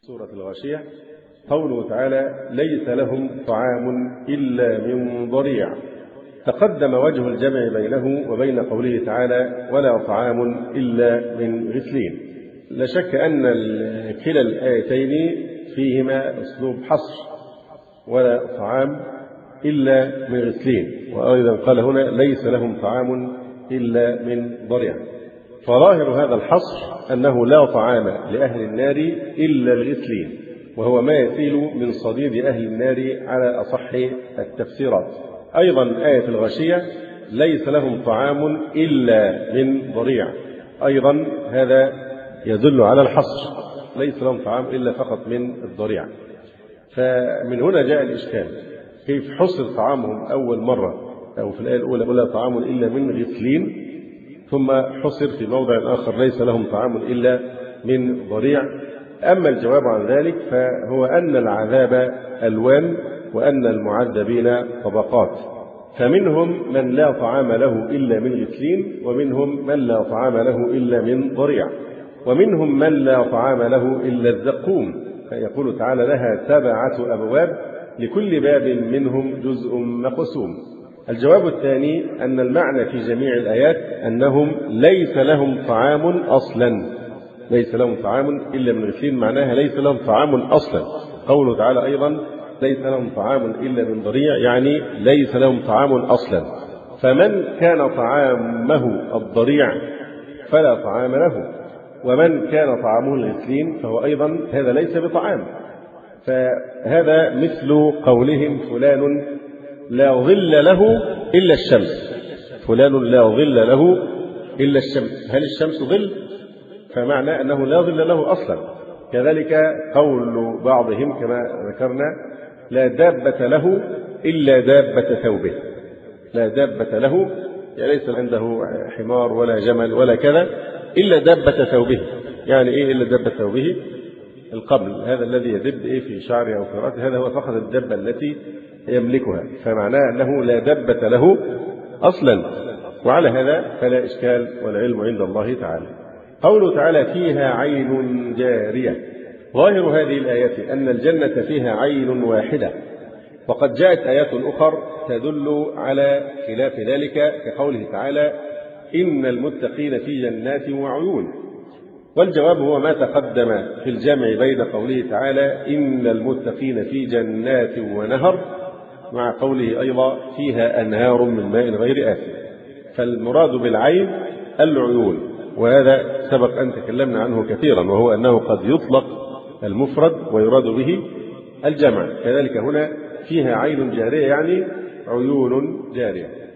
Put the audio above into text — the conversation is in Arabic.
سورة الغاشية قوله تعالى: ليس لهم طعام إلا من ضريع. تقدم وجه الجمع بينه وبين قوله تعالى: ولا طعام إلا من غسلين. لا شك أن كلا الآيتين فيهما أسلوب حصر، ولا طعام إلا من غسلين، وأيضا قال هنا: ليس لهم طعام إلا من ضريع. فظاهر هذا الحصر أنه لا طعام لأهل النار إلا الغسلين، وهو ما يسيل من صديد أهل النار على أصح التفسيرات. أيضا آية الغاشية: ليس لهم طعام إلا من ضريع، أيضا هذا يدل على الحصر، ليس لهم طعام إلا فقط من الضريع. فمن هنا جاء الإشكال، كيف حصر طعامهم أول مرة أو في الآية الأولى: ولا طعام إلا من غسلين، ثم حصر في موضع آخر: ليس لهم طعام إلا من ضريع. أما الجواب عن ذلك فهو أن العذاب ألوان، وأن المعذبين طبقات، فمنهم من لا طعام له إلا من غسلين، ومنهم من لا طعام له إلا من ضريع، ومنهم من لا طعام له إلا الزقوم. فيقول تعالى: لها 7 أبواب لكل باب منهم جزء مقسوم. الجواب الثاني أن المعنى في جميع الآيات أنهم ليس لهم طعام أصلا، ليس لهم طعام إلا من غسلين، معناها ليس لهم طعام أصلا. قوله تعالى أيضا: ليس لهم طعام إلا من ضريع، يعني ليس لهم طعام أصلا. فمن كان طعامه الضريع فلا طعام له، ومن كان طعامه الغسلين فهو أيضا هذا ليس بطعام. فهذا مثل قولهم: فلان لا ظل له إلا الشمس، فلان لا ظل له إلا الشمس. هل الشمس ظل؟ فمعنى أنه لا ظل له أصلا. كذلك قول بعضهم كما ذكرنا: لا دابة له إلا دابة ثوبه، لا دابة له يعني ليس عنده حمار ولا جمل ولا كذا إلا دابة ثوبه. يعني إيه إلا دابة ثوبه؟ القبل هذا الذي يدب في شعره أو في رأسه، هذا هو فقط الدابة التي يملكها، فمعناه أنه لا دابة له أصلا. وعلى هذا فلا إشكال، والعلم عند الله تعالى. قوله تعالى: فيها عين جارية. ظاهر هذه الآية أن الجنة فيها عين واحدة، وقد جاءت آيات أخرى تدل على خلاف ذلك، كقوله تعالى: إن المتقين في جنات وعيون. والجواب هو ما تقدم في الجمع بين قوله تعالى: إن المتقين في جنات ونهر، مع قوله أيضا: فيها أنهار من ماء غير آسن. فالمراد بالعين العيون، وهذا سبق أن تكلمنا عنه كثيرا، وهو أنه قد يطلق المفرد ويراد به الجمع. كذلك هنا: فيها عين جارية، يعني عيون جارية.